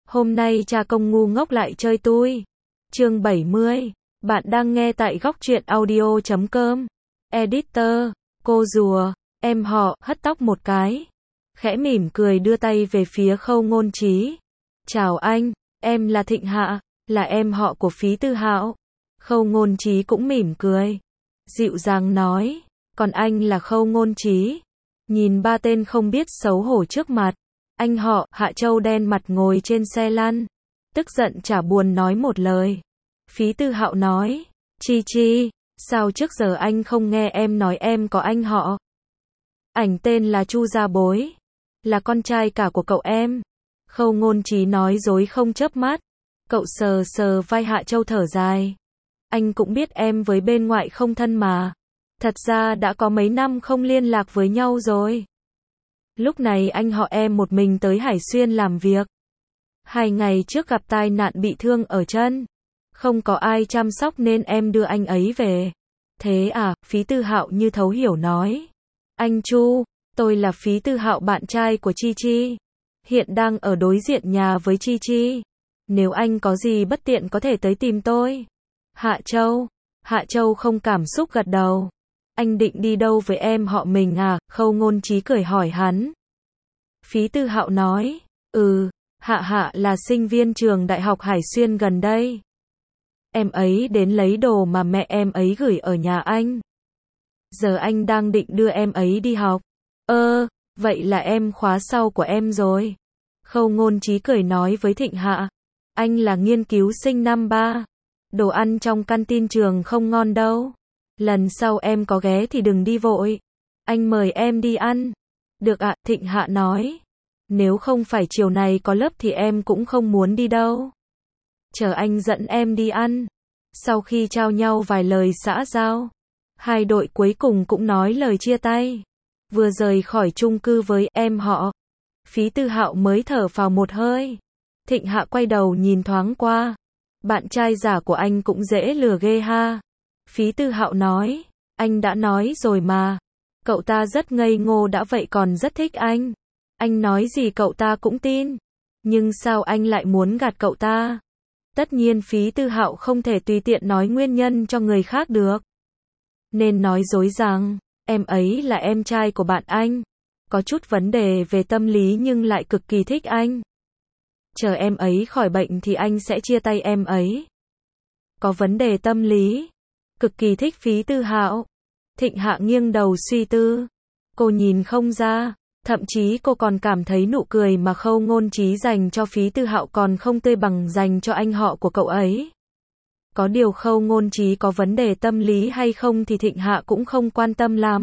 Hôm nay cha công ngu ngốc lại chơi tui. Chương 70. Bạn đang nghe tại góc truyện audio.com. Editor, cô rùa, em họ, hất tóc một cái. Khẽ mỉm cười đưa tay về phía Khâu Ngôn Trí. Chào anh, em là Thịnh Hạ, là em họ của Phí Tư Hạo. Khâu Ngôn Trí cũng mỉm cười. Dịu dàng nói, còn anh là Khâu Ngôn Trí. Nhìn ba tên không biết xấu hổ trước mặt. Anh họ, Hạ Châu đen mặt ngồi trên xe lăn. Tức giận chả buồn nói một lời. Phí Tư Hạo nói, Chi, sao trước giờ anh không nghe em nói em có anh họ? Ảnh tên là Chu Gia Bối. Là con trai cả của cậu em. Khâu Ngôn Trí nói dối không chớp mắt. Cậu sờ sờ vai Hạ Châu thở dài. Anh cũng biết em với bên ngoại không thân mà. Thật ra đã có mấy năm không liên lạc với nhau rồi. Lúc này anh họ em một mình tới Hải Xuyên làm việc. 2 ngày trước gặp tai nạn bị thương ở chân. Không có ai chăm sóc nên em đưa anh ấy về. Thế à, Phí Tư Hạo như thấu hiểu nói. Anh Chu, tôi là Phí Tư Hạo bạn trai của Chi. Hiện đang ở đối diện nhà với Chi. Nếu anh có gì bất tiện có thể tới tìm tôi. Hạ Châu không cảm xúc gật đầu. Anh định đi đâu với em họ mình à? Khâu Ngôn Trí cười hỏi hắn. Phí Tư Hạo nói, Hạ là sinh viên trường Đại học Hải Xuyên gần đây. Em ấy đến lấy đồ mà mẹ em ấy gửi ở nhà anh. Giờ anh đang định đưa em ấy đi học. Vậy là em khóa sau của em rồi. Khâu Ngôn Trí cười nói với Thịnh Hạ. Anh là nghiên cứu sinh năm 3. Đồ ăn trong canteen trường không ngon đâu. Lần sau em có ghé thì đừng đi vội. Anh mời em đi ăn. Được ạ, Thịnh Hạ nói. Nếu không phải chiều này có lớp thì em cũng không muốn đi đâu. Chờ anh dẫn em đi ăn. Sau khi trao nhau vài lời xã giao, hai đội cuối cùng cũng nói lời chia tay. Vừa rời khỏi chung cư với em họ, Phí Tư Hạo mới thở phào một hơi. Thịnh Hạ quay đầu nhìn thoáng qua. Bạn trai giả của anh cũng dễ lừa ghê ha. Phí Tư Hạo nói, anh đã nói rồi mà. Cậu ta rất ngây ngô đã vậy còn rất thích anh. Anh nói gì cậu ta cũng tin. Nhưng sao anh lại muốn gạt cậu ta? Tất nhiên Phí Tư Hạo không thể tùy tiện nói nguyên nhân cho người khác được. Nên nói dối rằng, em ấy là em trai của bạn anh. Có chút vấn đề về tâm lý nhưng lại cực kỳ thích anh. Chờ em ấy khỏi bệnh thì anh sẽ chia tay em ấy. Có vấn đề tâm lý. Cực kỳ thích Phí Tư Hạo. Thịnh Hạ nghiêng đầu suy tư. Cô nhìn không ra. Thậm chí cô còn cảm thấy nụ cười mà Khâu Ngôn Trí dành cho Phí Tư Hạo còn không tươi bằng dành cho anh họ của cậu ấy. Có điều Khâu Ngôn Trí có vấn đề tâm lý hay không thì Thịnh Hạ cũng không quan tâm lắm.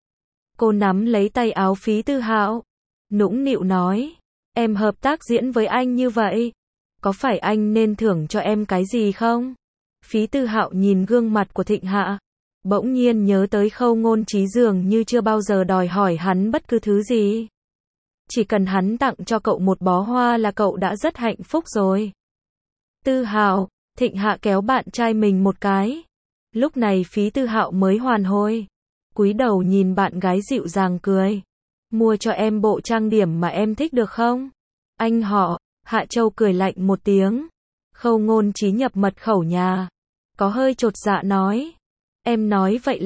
Cô nắm lấy tay áo Phí Tư Hạo. Nũng nịu nói. Em hợp tác diễn với anh như vậy. Có phải anh nên thưởng cho em cái gì không? Phí Tư Hạo nhìn gương mặt của Thịnh Hạ. Bỗng nhiên nhớ tới Khâu Ngôn Trí dường như chưa bao giờ đòi hỏi hắn bất cứ thứ gì. Chỉ cần hắn tặng cho cậu một bó hoa là cậu đã rất hạnh phúc rồi. Tư Hạo, Thịnh Hạ kéo bạn trai mình một cái. Lúc này Phí Tư Hạo mới hoàn hồn. Cúi đầu nhìn bạn gái dịu dàng cười. Mua cho em bộ trang điểm mà em thích được không? Anh họ, Hạ Châu cười lạnh một tiếng. Khâu Ngôn Trí nhập mật khẩu nhà. Có hơi chột dạ nói. Em nói vậy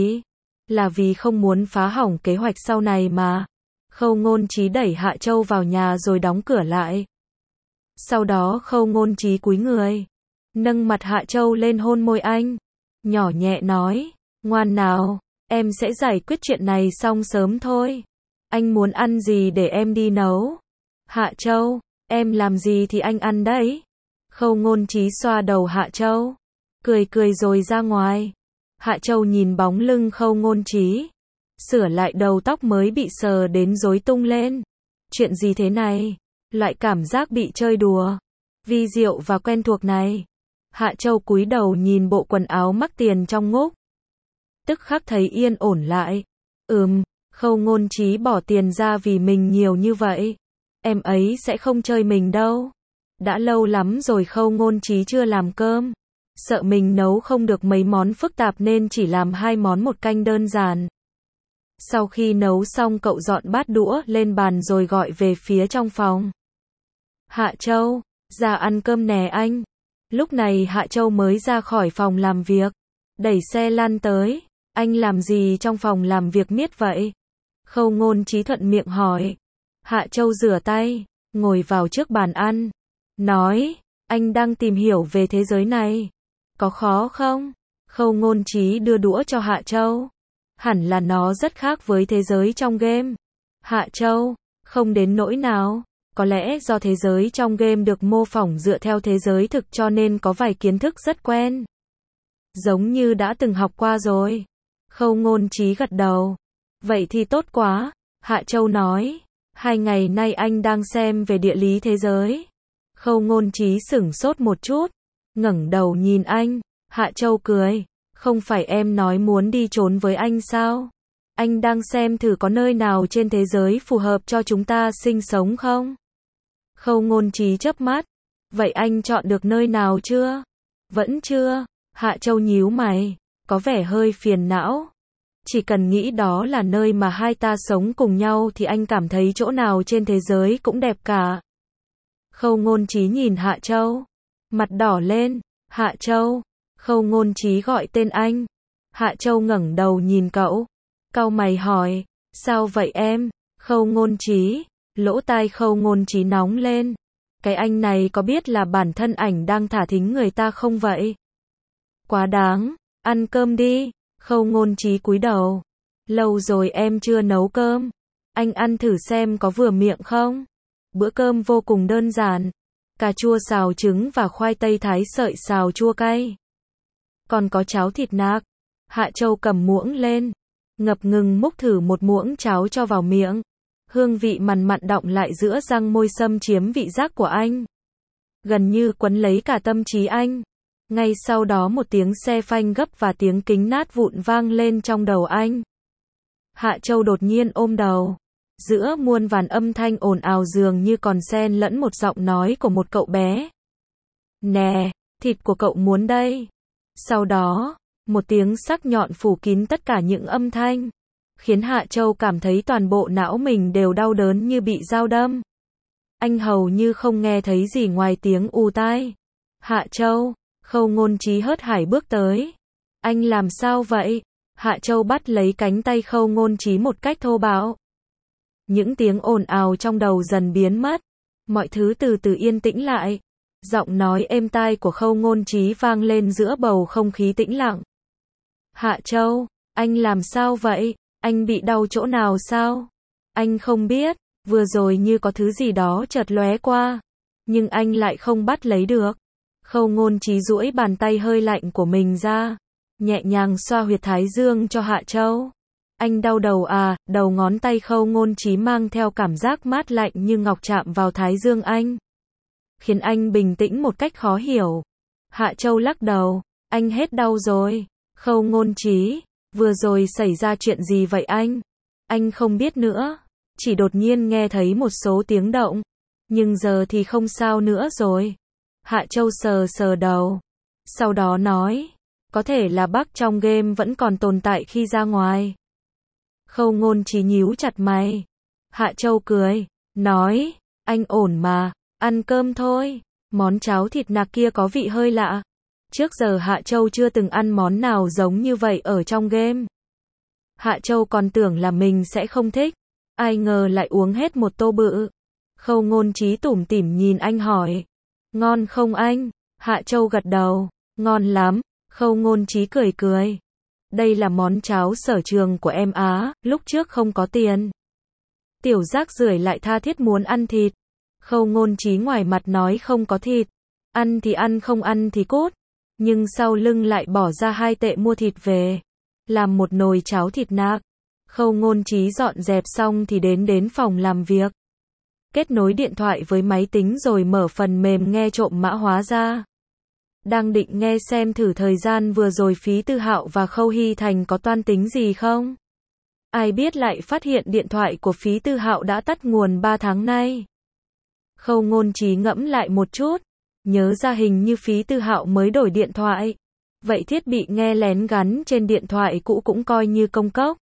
là vì không muốn phá hỏng kế hoạch sau này mà. Khâu Ngôn Trí đẩy Hạ Châu vào nhà rồi đóng cửa lại. Sau đó Khâu Ngôn Trí cúi người, nâng mặt Hạ Châu lên hôn môi anh. Nhỏ nhẹ nói, ngoan nào, em sẽ giải quyết chuyện này xong sớm thôi. Anh muốn ăn gì để em đi nấu? Hạ Châu, em làm gì thì anh ăn đấy. Khâu Ngôn Trí xoa đầu Hạ Châu, cười rồi ra ngoài. Hạ Châu nhìn bóng lưng Khâu Ngôn Trí, sửa lại đầu tóc mới bị sờ đến rối tung lên. Chuyện gì thế này? Loại cảm giác bị chơi đùa, vi diệu và quen thuộc này. Hạ Châu cúi đầu nhìn bộ quần áo mắc tiền trong ngúc. Tức khắc thấy yên ổn lại. Khâu Ngôn Trí bỏ tiền ra vì mình nhiều như vậy. Em ấy sẽ không chơi mình đâu. Đã lâu lắm rồi Khâu Ngôn Trí chưa làm cơm. Sợ mình nấu không được mấy món phức tạp nên chỉ làm 2 món một canh đơn giản. Sau khi nấu xong cậu dọn bát đũa lên bàn rồi gọi về phía trong phòng. Hạ Châu, Ra ăn cơm nè anh. Lúc này Hạ Châu mới ra khỏi phòng làm việc, đẩy xe lăn tới. Anh làm gì trong phòng làm việc miết vậy? Khâu Ngôn Trí thuận miệng hỏi. Hạ Châu rửa tay, ngồi vào trước bàn ăn, nói, anh đang tìm hiểu về thế giới này. Có khó không? Khâu Ngôn Trí đưa đũa cho Hạ Châu. Hẳn là nó rất khác với thế giới trong game. Hạ Châu, không đến nỗi nào. Có lẽ do thế giới trong game được mô phỏng dựa theo thế giới thực cho nên có vài kiến thức rất quen. Giống như đã từng học qua rồi. Khâu Ngôn Trí gật đầu. Vậy thì tốt quá. Hạ Châu nói. 2 ngày nay anh đang xem về địa lý thế giới. Khâu Ngôn Trí sửng sốt một chút, ngẩng đầu nhìn anh. Hạ Châu cười. Không phải em nói muốn đi trốn với anh sao? Anh đang xem thử có nơi nào trên thế giới phù hợp cho chúng ta sinh sống không? Khâu Ngôn Trí chớp mắt. Vậy anh chọn được nơi nào chưa? Vẫn chưa. Hạ Châu nhíu mày, có vẻ hơi phiền não. Chỉ cần nghĩ đó là nơi mà hai ta sống cùng nhau thì anh cảm thấy chỗ nào trên thế giới cũng đẹp cả. Khâu Ngôn Trí nhìn Hạ Châu, mặt đỏ lên. Hạ Châu. Khâu Ngôn Trí gọi tên anh. Hạ Châu ngẩng đầu nhìn cậu, cau mày hỏi, sao vậy em? Khâu Ngôn Trí. Lỗ tai Khâu Ngôn Trí nóng lên. Cái anh này có biết là bản thân ảnh đang thả thính người ta không vậy? Quá đáng. Ăn cơm đi. Khâu Ngôn Trí cúi đầu. Lâu rồi em chưa nấu cơm. Anh ăn thử xem có vừa miệng không? Bữa cơm vô cùng đơn giản. Cà chua xào trứng và khoai tây thái sợi xào chua cay. Còn có cháo thịt nạc. Hạ Châu cầm muỗng lên, ngập ngừng múc thử một muỗng cháo cho vào miệng. Hương vị mặn mặn đọng lại giữa răng môi xâm chiếm vị giác của anh. Gần như quấn lấy cả tâm trí anh. Ngay sau đó một tiếng xe phanh gấp và tiếng kính nát vụn vang lên trong đầu anh. Hạ Châu đột nhiên ôm đầu. Giữa muôn vàn âm thanh ồn ào dường như còn xen lẫn một giọng nói của một cậu bé. Nè, thịt của cậu muốn đây. Sau đó, một tiếng sắc nhọn phủ kín tất cả những âm thanh, khiến Hạ Châu cảm thấy toàn bộ não mình đều đau đớn như bị dao đâm. Anh hầu như không nghe thấy gì ngoài tiếng ù tai. Hạ Châu. Khâu Ngôn Trí hớt hải bước tới. Anh làm sao vậy? Hạ Châu bắt lấy cánh tay Khâu Ngôn Trí một cách thô bạo. Những tiếng ồn ào trong đầu dần biến mất. Mọi thứ từ từ yên tĩnh lại. Giọng nói êm tai của Khâu Ngôn Trí vang lên giữa bầu không khí tĩnh lặng. Hạ Châu, anh làm sao vậy? Anh bị đau chỗ nào sao? Anh không biết, vừa rồi như có thứ gì đó chợt lóe qua, nhưng anh lại không bắt lấy được. Khâu Ngôn Trí duỗi bàn tay hơi lạnh của mình ra, nhẹ nhàng xoa huyệt thái dương cho Hạ Châu. Anh đau đầu à? Đầu ngón tay Khâu Ngôn Trí mang theo cảm giác mát lạnh như ngọc chạm vào thái dương anh, khiến anh bình tĩnh một cách khó hiểu. Hạ Châu lắc đầu, anh hết đau rồi. Khâu Ngôn Trí, vừa rồi xảy ra chuyện gì vậy anh? Anh không biết nữa, chỉ đột nhiên nghe thấy một số tiếng động, nhưng giờ thì không sao nữa rồi. Hạ Châu sờ sờ đầu, sau đó nói, có thể là bug trong game vẫn còn tồn tại khi ra ngoài. Khâu Ngôn Trí nhíu chặt mày. Hạ Châu cười, nói, anh ổn mà, ăn cơm thôi. Món cháo thịt nạc kia có vị hơi lạ. Trước giờ Hạ Châu chưa từng ăn món nào giống như vậy ở trong game. Hạ Châu còn tưởng là mình sẽ không thích, ai ngờ lại uống hết một tô bự. Khâu Ngôn Trí tủm tỉm nhìn anh hỏi, ngon không anh? Hạ Châu gật đầu, ngon lắm. Khâu Ngôn Trí cười cười. Đây là món cháo sở trường của em á, lúc trước không có tiền. Tiểu rác rưởi lại tha thiết muốn ăn thịt. Khâu Ngôn Trí ngoài mặt nói không có thịt, ăn thì ăn không ăn thì cút, nhưng sau lưng lại bỏ ra 2 tệ mua thịt về, làm một nồi cháo thịt nạc. Khâu Ngôn Trí dọn dẹp xong thì đến phòng làm việc, kết nối điện thoại với máy tính rồi mở phần mềm nghe trộm mã hóa ra. Đang định nghe xem thử thời gian vừa rồi Phí Tư Hạo và Khâu Hy Thành có toan tính gì không. Ai biết lại phát hiện điện thoại của Phí Tư Hạo đã tắt nguồn 3 tháng nay. Khâu Ngôn Trí ngẫm lại một chút, nhớ ra hình như Phí Tư Hạo mới đổi điện thoại. Vậy thiết bị nghe lén gắn trên điện thoại cũ cũng coi như công cốc.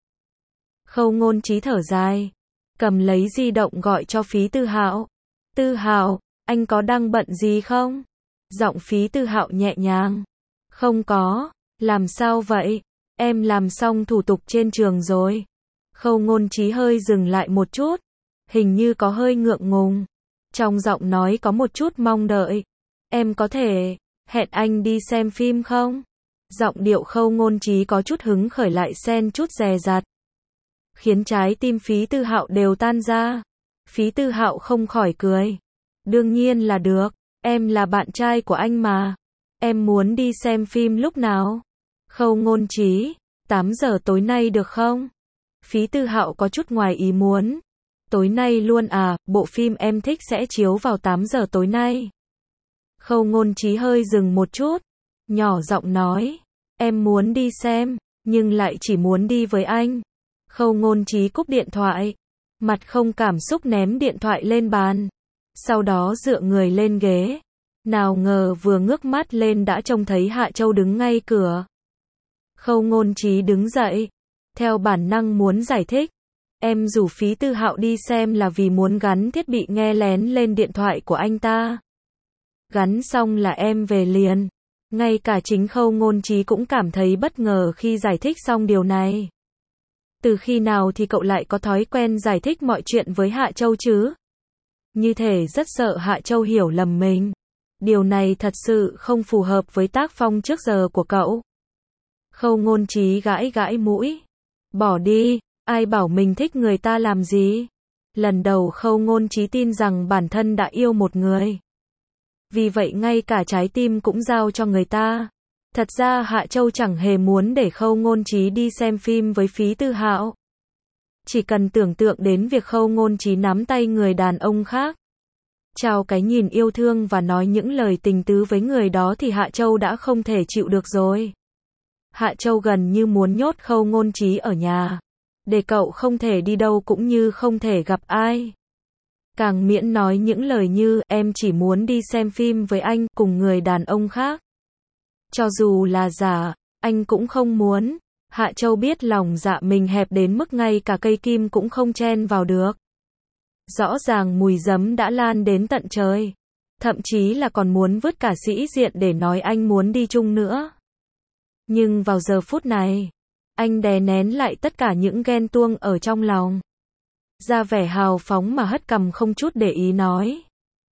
Khâu Ngôn Trí thở dài, cầm lấy di động gọi cho Phí Tư Hạo. Tư Hạo, Anh có đang bận gì không? Giọng Phí Tư Hạo nhẹ nhàng. Không có. Làm sao vậy? Em làm xong thủ tục trên trường rồi. Khâu Ngôn Trí hơi dừng lại một chút. Hình như có hơi ngượng ngùng. Trong giọng nói có một chút mong đợi. Em có thể hẹn anh đi xem phim không? Giọng điệu Khâu Ngôn Trí có chút hứng khởi lại xen chút dè dặt, khiến trái tim Phí Tư Hạo đều tan ra. Phí Tư Hạo không khỏi cười. Đương nhiên là được, em là bạn trai của anh mà. Em muốn đi xem phim lúc nào? Khâu Ngôn Trí, 8 giờ tối nay được không? Phí Tư Hạo có chút ngoài ý muốn. Tối nay luôn à, bộ phim em thích sẽ chiếu vào 8 giờ tối nay. Khâu Ngôn Trí hơi dừng một chút, nhỏ giọng nói, em muốn đi xem, nhưng lại chỉ muốn đi với anh. Khâu Ngôn Trí cúp điện thoại, mặt không cảm xúc ném điện thoại lên bàn, sau đó dựa người lên ghế. Nào ngờ vừa ngước mắt lên đã trông thấy Hạ Châu đứng ngay cửa. Khâu Ngôn Trí đứng dậy, theo bản năng muốn giải thích. Em rủ Phí Tư Hạo đi xem là vì muốn gắn thiết bị nghe lén lên điện thoại của anh ta. Gắn xong là em về liền. Ngay cả chính Khâu Ngôn Trí cũng cảm thấy bất ngờ khi giải thích xong điều này. Từ khi nào thì cậu lại có thói quen giải thích mọi chuyện với Hạ Châu chứ? Như thể rất sợ Hạ Châu hiểu lầm mình. Điều này thật sự không phù hợp với tác phong trước giờ của cậu. Khâu Ngôn Trí gãi gãi mũi. Bỏ đi, ai bảo mình thích người ta làm gì? Lần đầu Khâu Ngôn Trí tin rằng bản thân đã yêu một người. Vì vậy ngay cả trái tim cũng giao cho người ta. Thật ra Hạ Châu chẳng hề muốn để Khâu Ngôn Trí đi xem phim với Phí Tư Hạo. Chỉ cần tưởng tượng đến việc Khâu Ngôn Trí nắm tay người đàn ông khác, trao cái nhìn yêu thương và nói những lời tình tứ với người đó thì Hạ Châu đã không thể chịu được rồi. Hạ Châu gần như muốn nhốt Khâu Ngôn Trí ở nhà, để cậu không thể đi đâu cũng như không thể gặp ai. Càng miễn nói những lời như em chỉ muốn đi xem phim với anh cùng người đàn ông khác. Cho dù là giả, anh cũng không muốn. Hạ Châu biết lòng dạ mình hẹp đến mức ngay cả cây kim cũng không chen vào được. Rõ ràng mùi giấm đã lan đến tận trời. Thậm chí là còn muốn vứt cả sĩ diện để nói anh muốn đi chung nữa. Nhưng vào giờ phút này, anh đè nén lại tất cả những ghen tuông ở trong lòng. Ra vẻ hào phóng mà hất cằm không chút để ý nói.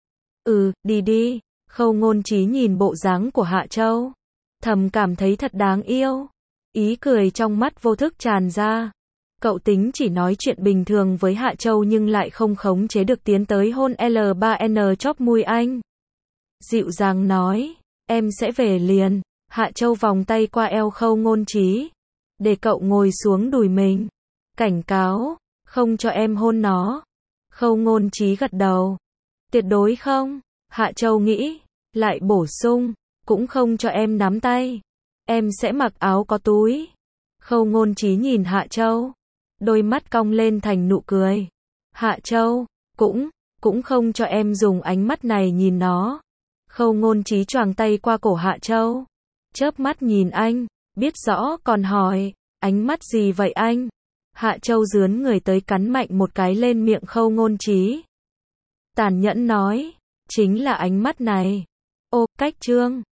Đi đi. Khâu Ngôn Trí nhìn bộ dáng của Hạ Châu, thầm cảm thấy thật đáng yêu. Ý cười trong mắt vô thức tràn ra. Cậu tính chỉ nói chuyện bình thường với Hạ Châu nhưng lại không khống chế được tiến tới hôn L3N chóp mũi anh. Dịu dàng nói, em sẽ về liền. Hạ Châu vòng tay qua eo Khâu Ngôn Trí, để cậu ngồi xuống đùi mình. Cảnh cáo, không cho em hôn nó. Khâu Ngôn Trí gật đầu. Tuyệt đối không. Hạ Châu nghĩ, lại bổ sung, cũng không cho em nắm tay. Em sẽ mặc áo có túi. Khâu Ngôn Trí nhìn Hạ Châu, đôi mắt cong lên thành nụ cười. Hạ Châu, cũng không cho em dùng ánh mắt này nhìn nó. Khâu Ngôn Trí choàng tay qua cổ Hạ Châu, chớp mắt nhìn anh, biết rõ còn hỏi, ánh mắt gì vậy anh? Hạ Châu dướn người tới cắn mạnh một cái lên miệng Khâu Ngôn Trí. Tàn nhẫn nói, chính là ánh mắt này. Ô, cách trương.